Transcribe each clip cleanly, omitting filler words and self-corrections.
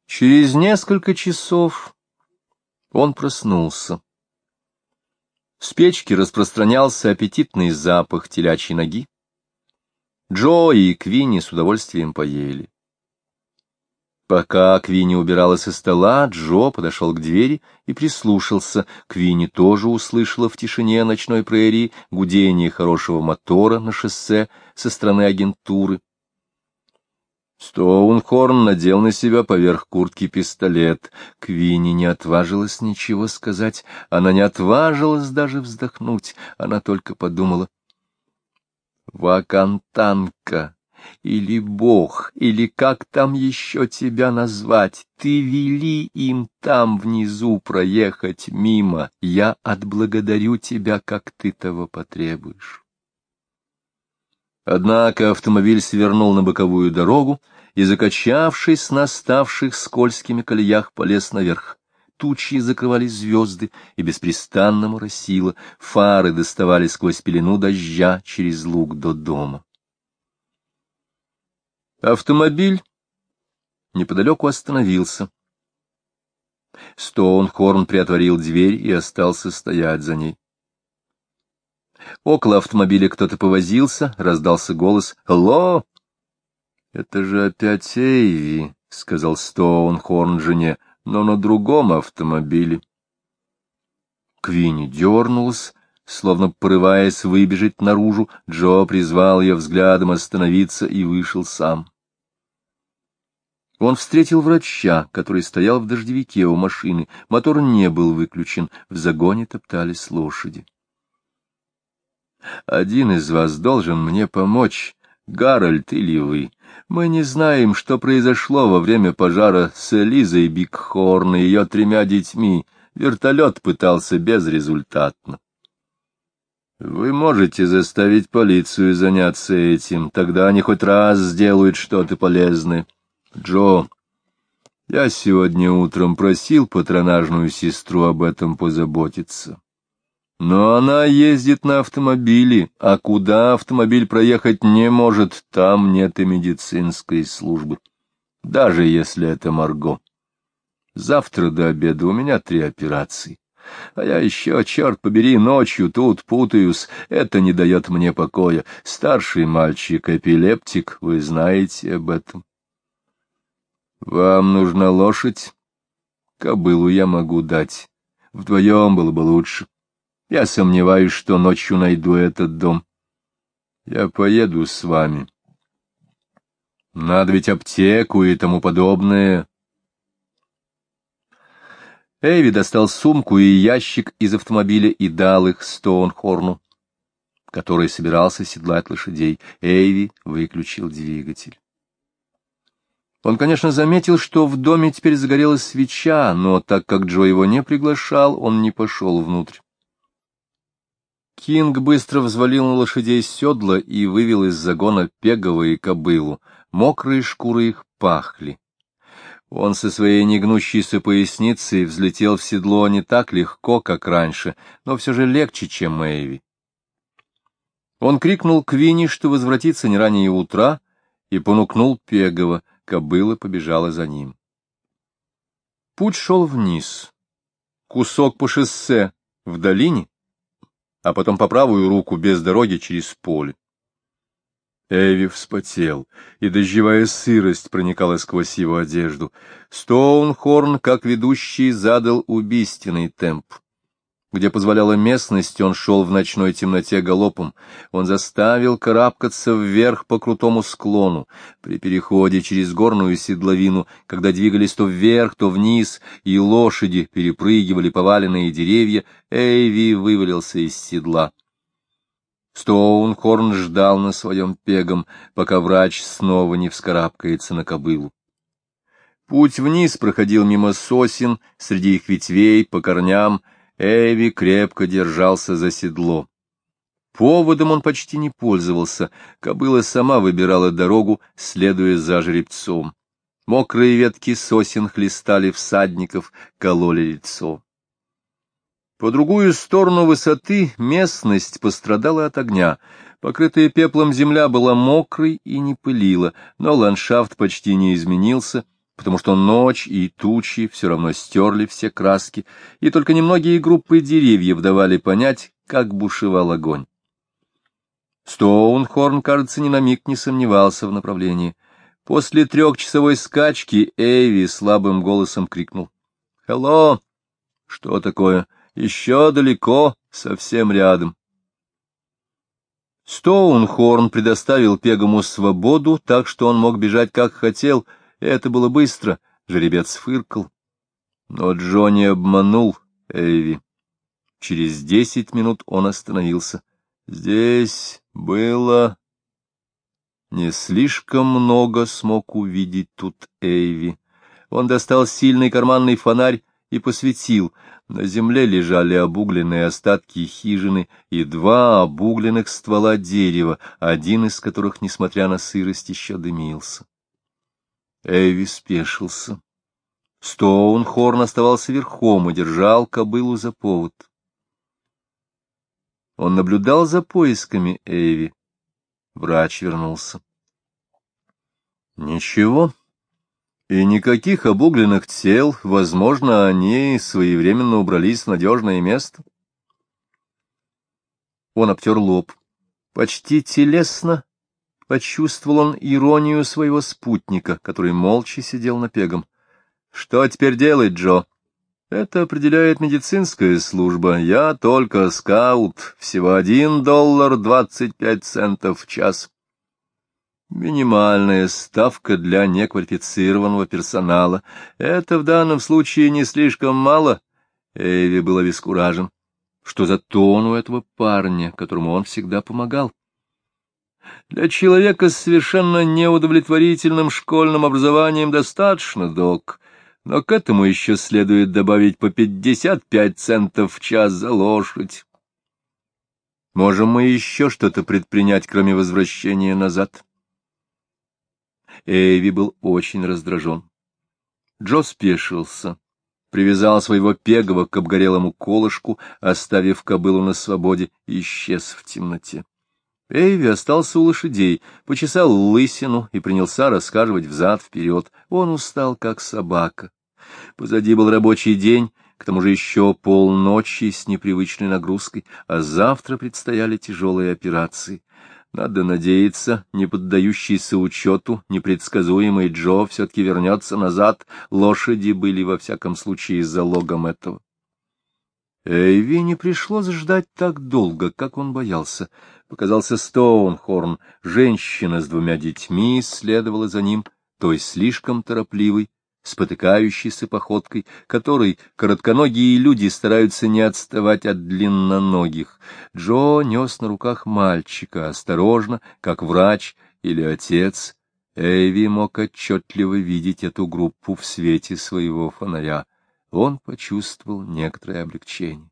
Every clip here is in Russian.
Через несколько часов он проснулся. С печки распространялся аппетитный запах телячьей ноги. Джо и Квинни с удовольствием поели. Пока Квинни убирала со стола, Джо подошел к двери и прислушался. Квинни тоже услышала в тишине ночной прерии гудение хорошего мотора на шоссе со стороны агентуры. Стоунхорн надел на себя поверх куртки пистолет. Квинни не отважилась ничего сказать, она не отважилась даже вздохнуть, она только подумала: «Вакантанка, или Бог, или как там еще тебя назвать, ты вели им там внизу проехать мимо, я отблагодарю тебя, как ты того потребуешь». Однако автомобиль свернул на боковую дорогу и, закачавшись на ставших скользкими колеях, полез наверх. Тучи закрывали звезды и беспрестанно моросило, фары доставали сквозь пелену дождя через луг до дома. Автомобиль неподалеку остановился. Стоунхорн приотворил дверь и остался стоять за ней. Около автомобиля кто-то повозился, раздался голос: «Алло!» «Это же опять Эйви», — сказал Стоунхорн жене, — «но на другом автомобиле». Квинни дернулась, словно порываясь выбежать наружу. Джо призвал ее взглядом остановиться и вышел сам. Он встретил врача, который стоял в дождевике у машины. Мотор не был выключен, в загоне топтались лошади. «Один из вас должен мне помочь, Гарольд или вы. Мы не знаем, что произошло во время пожара с Элизой Бигхорн и ее 3 детьми. Вертолет пытался безрезультатно. Вы можете заставить полицию заняться этим, тогда они хоть раз сделают что-то полезное. Джо, я сегодня утром просил патронажную сестру об этом позаботиться. Но она ездит на автомобиле, а куда автомобиль проехать не может, там нет и медицинской службы, даже если это Марго. Завтра до обеда у меня 3 операции, а я еще, черт побери, ночью тут путаюсь, это не дает мне покоя. Старший мальчик эпилептик, вы знаете об этом. Вам нужна лошадь? Кобылу я могу дать, вдвоем было бы лучше. Я сомневаюсь, что ночью найду этот дом. Я поеду с вами. Надо ведь аптеку и тому подобное. Эйви достал сумку и ящик из автомобиля и дал их Стоунхорну, который собирался седлать лошадей. Эйви выключил двигатель. Он, конечно, заметил, что в доме теперь загорелась свеча, но так как Джо его не приглашал, он не пошел внутрь. Кинг быстро взвалил на лошадей седла и вывел из загона Пегова и кобылу. Мокрые шкуры их пахли. Он со своей негнущейся поясницей взлетел в седло не так легко, как раньше, но все же легче, чем Эйви. Он крикнул Квинни, что возвратится не ранее утра, и понукнул Пегова. Кобыла побежала за ним. Путь шел вниз. Кусок по шоссе в долине, а потом по правую руку без дороги через поле. Эйви вспотел, и дождевая сырость проникала сквозь его одежду. Стоунхорн, как ведущий, задал убийственный темп. Где позволяла местность, он шел в ночной темноте галопом. Он заставил карабкаться вверх по крутому склону. При переходе через горную седловину, когда двигались то вверх, то вниз, и лошади перепрыгивали поваленные деревья, Эйви вывалился из седла. Стоунхорн ждал на своем Пегом, пока врач снова не вскарабкается на кобылу. Путь вниз проходил мимо сосен, среди их ветвей, по корням. Эйви крепко держался за седло. Поводом он почти не пользовался, кобыла сама выбирала дорогу, следуя за жеребцом. Мокрые ветки сосен хлестали всадников, кололи лицо. По другую сторону высоты местность пострадала от огня. Покрытая пеплом земля была мокрой и не пылила, но ландшафт почти не изменился, потому что ночь и тучи все равно стерли все краски, и только немногие группы деревьев давали понять, как бушевал огонь. Стоунхорн, кажется, ни на миг не сомневался в направлении. После 3-часовой скачки Эйви слабым голосом крикнул: «Хелло!» «Что такое? Еще далеко, совсем рядом». Стоунхорн предоставил Пегому свободу, так что он мог бежать как хотел, и это было быстро, жеребец фыркал. Но Джонни обманул Эйви. Через 10 минут он остановился. Здесь было... Не слишком много смог увидеть тут Эйви. Он достал сильный карманный фонарь и посветил. На земле лежали обугленные остатки хижины и 2 обугленных ствола дерева, один из которых, несмотря на сырость, еще дымился. Эйви спешился. Стоунхорн оставался верхом и держал кобылу за повод. Он наблюдал за поисками Эйви. Врач вернулся. Ничего. И никаких обугленных тел, возможно, они своевременно убрались в надежное место. Он обтер лоб. Почти телесно почувствовал он иронию своего спутника, который молча сидел на Пегом. «Что теперь делать, Джо?» «Это определяет медицинская служба. Я только скаут. Всего $1.25 в час». Минимальная ставка для неквалифицированного персонала. Это в данном случае не слишком мало. Эйви был обескуражен. Что за тон у этого парня, которому он всегда помогал? Для человека с совершенно неудовлетворительным школьным образованием достаточно, док. Но к этому еще следует добавить по 55 центов в час за лошадь. Можем мы еще что-то предпринять, кроме возвращения назад? Эйви был очень раздражен. Джо спешился, привязал своего Пегого к обгорелому колышку, оставив кобылу на свободе, и исчез в темноте. Эйви остался у лошадей, почесал лысину и принялся расхаживать взад-вперед. Он устал, как собака. Позади был рабочий день, к тому же еще полночи с непривычной нагрузкой, а завтра предстояли тяжелые операции. Надо надеяться, не поддающийся учету, непредсказуемый Джо все-таки вернется назад. Лошади были, во всяком случае, залогом этого. Эйви не пришлось ждать так долго, как он боялся. Показался Стоунхорн. Женщина с 2 детьми следовала за ним, той слишком торопливой, спотыкающейся походкой, которой коротконогие люди стараются не отставать от длинноногих. Джо нес на руках мальчика, осторожно, как врач или отец. Эйви мог отчетливо видеть эту группу в свете своего фонаря. Он почувствовал некоторое облегчение.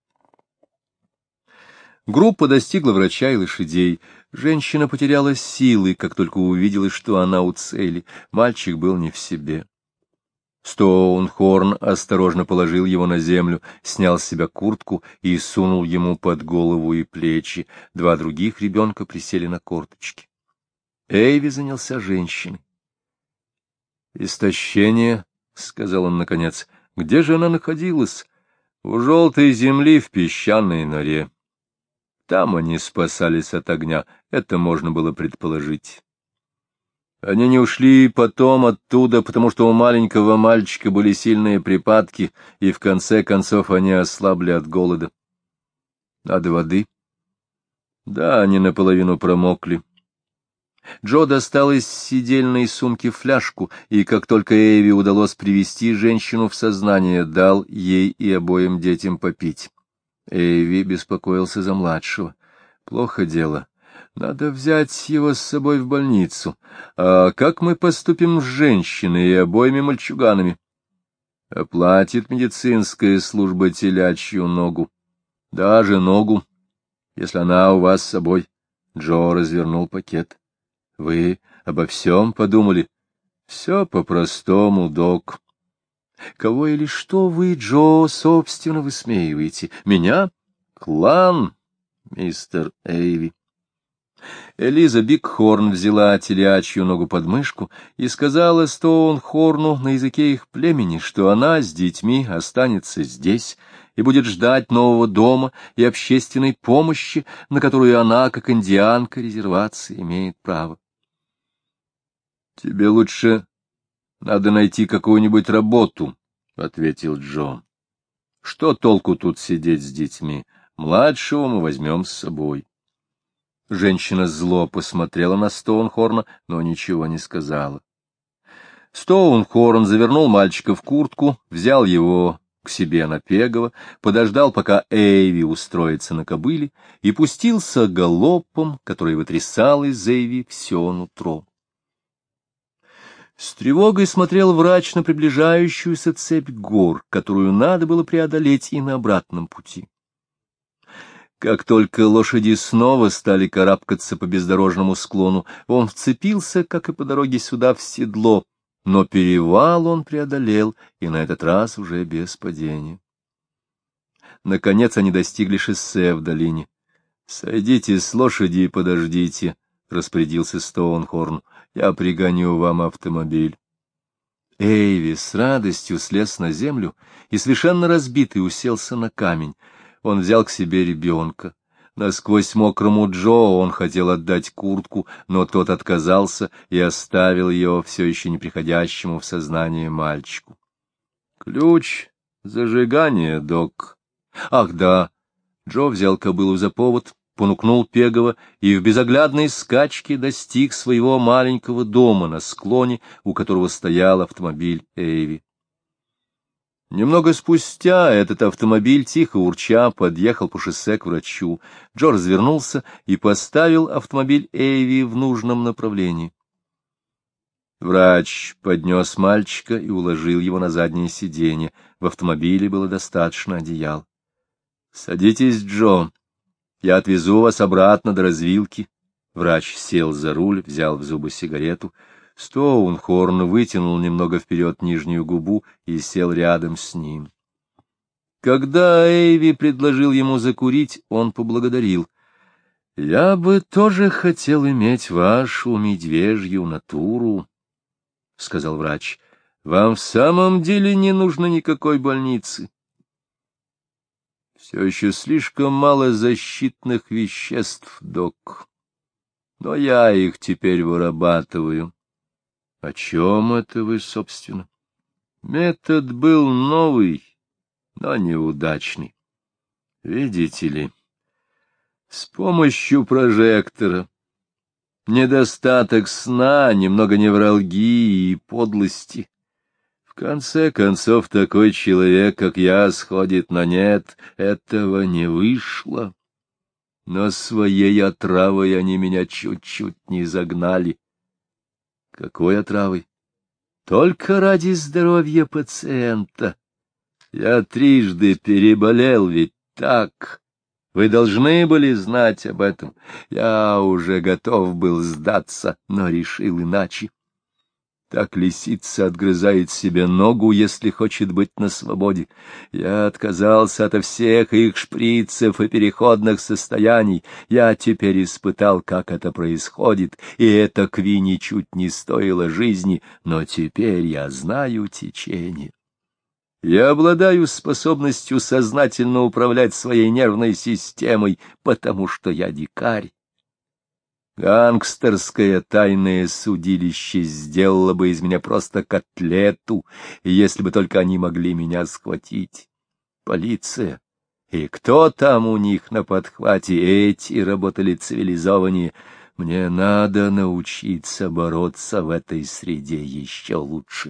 Группа достигла врача и лошадей. Женщина потеряла силы, как только увидела, что она у цели. Мальчик был не в себе. Стоунхорн осторожно положил его на землю, снял с себя куртку и сунул ему под голову и плечи. 2 других ребенка присели на корточки. Эйви занялся женщиной. «Истощение», — сказал он наконец. «Где же она находилась?» «У желтой земли в песчаной норе. Там они спасались от огня, это можно было предположить». Они не ушли потом оттуда, потому что у маленького мальчика были сильные припадки, и в конце концов они ослабли от голода. Надо воды. Да, они наполовину промокли. Джо достал из сидельной сумки фляжку, и как только Эйви удалось привести женщину в сознание, дал ей и обоим детям попить. Эйви беспокоился за младшего. Плохо дело. Надо взять его с собой в больницу. А как мы поступим с женщиной и обоими мальчуганами? Оплатит медицинская служба телячью ногу. Даже ногу, если она у вас с собой. Джо развернул пакет. Вы обо всем подумали? Все по-простому, док. Кого или что вы, Джо, собственно, высмеиваете? Меня? Клан, мистер Эйви. Элиза Бигхорн взяла телячью ногу под мышку и сказала Стоунхорну на языке их племени, что она с детьми останется здесь и будет ждать нового дома и общественной помощи, на которую она, как индианка резервации, имеет право. — Тебе лучше надо найти какую-нибудь работу, — ответил Джо. — Что толку тут сидеть с детьми? Младшего мы возьмем с собой. Женщина зло посмотрела на Стоунхорна, но ничего не сказала. Стоунхорн завернул мальчика в куртку, взял его к себе на Пегово, подождал, пока Эйви устроится на кобыле, и пустился галопом, который вытрясал из Эйви все нутро. С тревогой смотрел врач на приближающуюся цепь гор, которую надо было преодолеть и на обратном пути. Как только лошади снова стали карабкаться по бездорожному склону, он вцепился, как и по дороге сюда, в седло, но перевал он преодолел, и на этот раз уже без падения. Наконец они достигли шоссе в долине. — Сойдите с лошади и подождите, — распорядился Стоунхорн. — Я пригоню вам автомобиль. Эйви с радостью слез на землю и, совершенно разбитый, уселся на камень. Он взял к себе ребенка. Насквозь мокрому Джо он хотел отдать куртку, но тот отказался и оставил ее все еще не приходящему в сознание мальчику. — Ключ зажигания, док. — Ах, да. Джо взял кобылу за повод, понукнул Пегова и в безоглядной скачке достиг своего маленького дома на склоне, у которого стоял автомобиль Эйви. Немного спустя этот автомобиль, тихо урча, подъехал по шоссе к врачу. Джо развернулся и поставил автомобиль Эйви в нужном направлении. Врач поднес мальчика и уложил его на заднее сиденье. В автомобиле было достаточно одеял. — Садитесь, Джо. Я отвезу вас обратно до развилки. Врач сел за руль, взял в зубы сигарету. Стоунхорн вытянул немного вперед нижнюю губу и сел рядом с ним. Когда Эйви предложил ему закурить, он поблагодарил. — Я бы тоже хотел иметь вашу медвежью натуру, — сказал врач. — Вам в самом деле не нужно никакой больницы. Все еще слишком мало защитных веществ, док. Но я их теперь вырабатываю. О чем это вы, собственно? Метод был новый, но неудачный. Видите ли, с помощью прожектора, недостаток сна, немного невралгии и подлости. В конце концов, такой человек, как я, сходит на нет. Этого не вышло. Но своей отравой они меня чуть-чуть не загнали. Какой отравой? Только ради здоровья пациента. Я трижды переболел, ведь так? Вы должны были знать об этом. Я уже готов был сдаться, но решил иначе. Так лисица отгрызает себе ногу, если хочет быть на свободе. Я отказался ото всех их шприцев и переходных состояний. Я теперь испытал, как это происходит, и эта кви ничуть не стоила жизни, но теперь я знаю течение. Я обладаю способностью сознательно управлять своей нервной системой, потому что я дикарь. Гангстерское тайное судилище сделало бы из меня просто котлету, если бы только они могли меня схватить. Полиция. И кто там у них на подхвате? Эти работали цивилизованнее. Мне надо научиться бороться в этой среде еще лучше.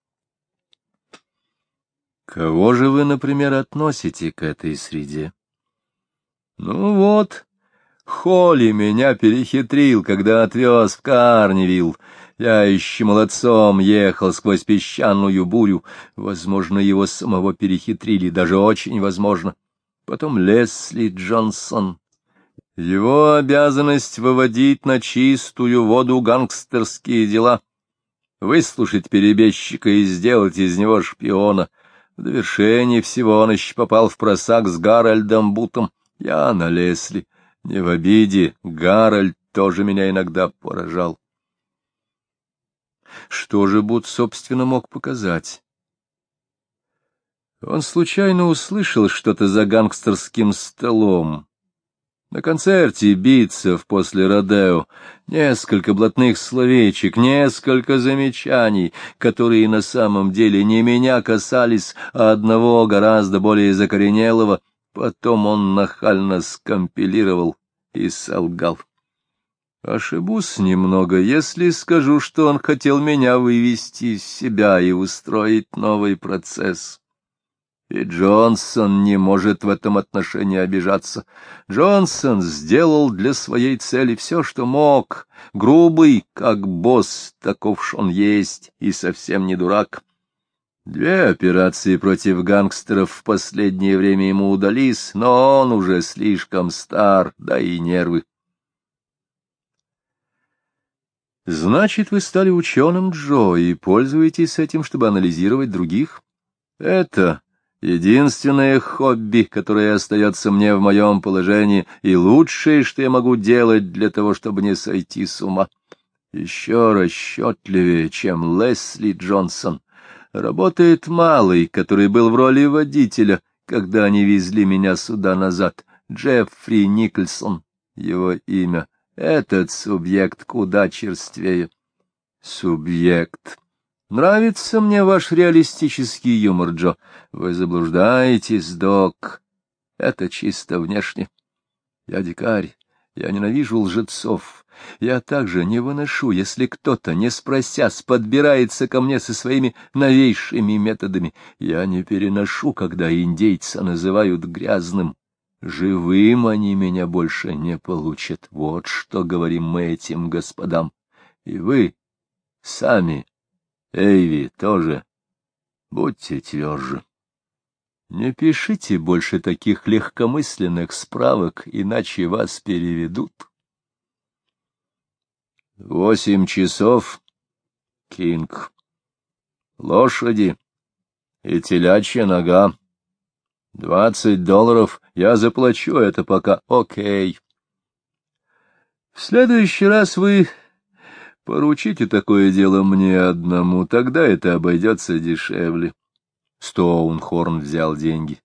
Кого же вы, например, относите к этой среде? Ну вот... Холли меня перехитрил, когда отвез в Карнивилл. Я еще молодцом ехал сквозь песчаную бурю. Возможно, его самого перехитрили, даже очень возможно. Потом Лесли Джонсон. Его обязанность выводить на чистую воду гангстерские дела, выслушать перебежчика и сделать из него шпиона. В довершение всего он еще попал в просак с Гарольдом Бутом. Я на Лесли. Не в обиде, Гарольд тоже меня иногда поражал. Что же Бут, собственно, мог показать? Он случайно услышал что-то за гангстерским столом. На концерте битцев после Родео несколько блатных словечек, несколько замечаний, которые на самом деле не меня касались, а одного гораздо более закоренелого. Потом он нахально скомпилировал и солгал. Ошибусь немного, если скажу, что он хотел меня вывести из себя и устроить новый процесс. И Джонсон не может в этом отношении обижаться. Джонсон сделал для своей цели все, что мог. Грубый, как босс, таков ж он есть, и совсем не дурак. 2 операции против гангстеров в последнее время ему удались, но он уже слишком стар, да и нервы. Значит, вы стали ученым, Джо, и пользуетесь этим, чтобы анализировать других? Это единственное хобби, которое остается мне в моем положении, и лучшее, что я могу делать для того, чтобы не сойти с ума. Еще расчетливее, чем Лесли Джонсон, работает малый, который был в роли водителя, когда они везли меня сюда назад, Джеффри Никольсон, его имя. Этот субъект куда черствее. Субъект. Нравится мне ваш реалистический юмор, Джо. Вы заблуждаетесь, док. Это чисто внешне. Я дикарь, я ненавижу лжецов. Я также не выношу, если кто-то, не спросясь, подбирается ко мне со своими новейшими методами. Я не переношу, когда индейца называют грязным. Живым они меня больше не получат. Вот что говорим мы этим господам. И вы сами, Эйви, тоже будьте тверже. Не пишите больше таких легкомысленных справок, иначе вас переведут. 8 часов, Кинг. Лошади и телячья нога. $20. Я заплачу это пока. Окей. В следующий раз вы поручите такое дело мне одному, тогда это обойдется дешевле. Стоунхорн взял деньги.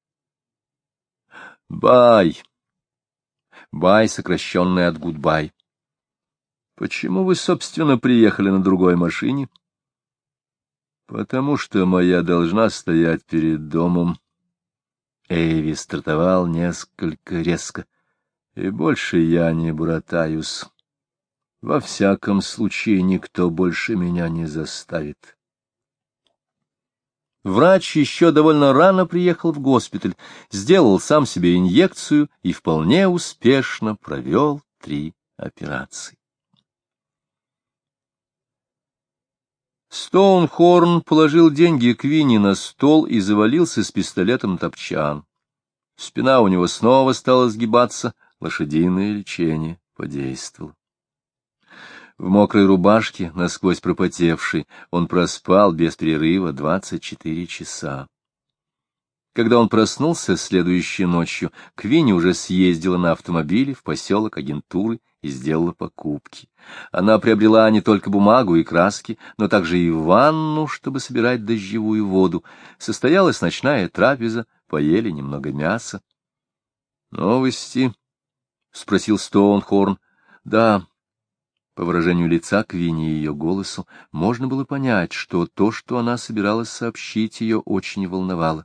Бай. Бай, сокращенный от гудбай. Почему вы, собственно, приехали на другой машине? Потому что моя должна стоять перед домом. Эйви стартовал несколько резко. И больше я не братаюсь. Во всяком случае, никто больше меня не заставит. Врач еще довольно рано приехал в госпиталь, сделал сам себе инъекцию и вполне успешно провел 3 операции. Стоунхорн положил деньги Квинни на стол и завалился с пистолетом на топчан. Спина у него снова стала сгибаться, лошадиное лечение подействовало. В мокрой рубашке, насквозь пропотевшей, он проспал без перерыва 24 часа. Когда он проснулся следующей ночью, Квинни уже съездила на автомобиле в поселок агентуры и сделала покупки. Она приобрела не только бумагу и краски, но также и ванну, чтобы собирать дождевую воду. Состоялась ночная трапеза, поели немного мяса. — Новости? — спросил Стоунхорн. — Да. По выражению лица Квинни и ее голосу можно было понять, что то, что она собиралась сообщить, ее очень волновало.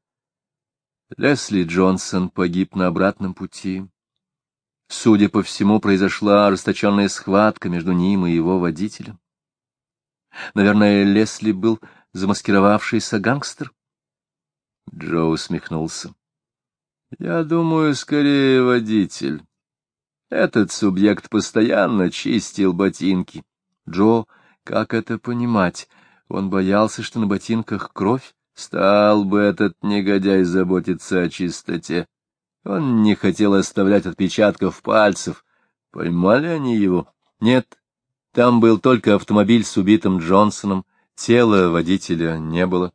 Лесли Джонсон погиб на обратном пути. Судя по всему, произошла ожесточенная схватка между ним и его водителем. Наверное, Лесли был замаскировавшийся гангстер. Джо усмехнулся. Я думаю, скорее водитель. Этот субъект постоянно чистил ботинки. Джо, как это понимать? Он боялся, что на ботинках кровь? Стал бы этот негодяй заботиться о чистоте. Он не хотел оставлять отпечатков пальцев. Поймали они его? Нет, там был только автомобиль с убитым Джонсоном. Тела водителя не было.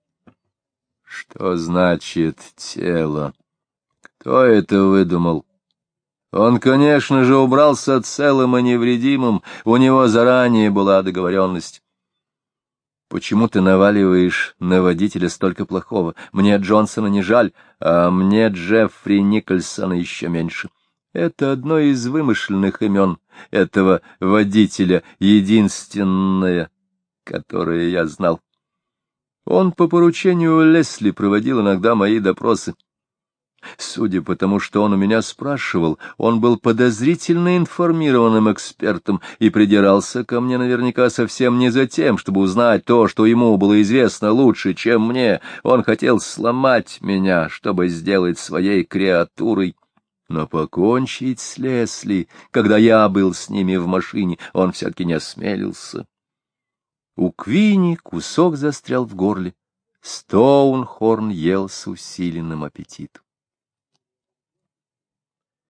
Что значит тело? Кто это выдумал? Он, конечно же, убрался целым и невредимым, у него заранее была договоренность. Почему ты наваливаешь на водителя столько плохого? Мне Джонсона не жаль, а мне Джеффри Никольсона еще меньше. Это одно из вымышленных имен этого водителя, единственное, которое я знал. Он по поручению Лесли проводил иногда мои допросы. Судя по тому, что он у меня спрашивал, он был подозрительно информированным экспертом и придирался ко мне наверняка совсем не за тем, чтобы узнать то, что ему было известно лучше, чем мне. Он хотел сломать меня, чтобы сделать своей креатурой. Но покончить с Лесли, когда я был с ними в машине, он все-таки не осмелился. У Квинни кусок застрял в горле. Стоунхорн ел с усиленным аппетитом.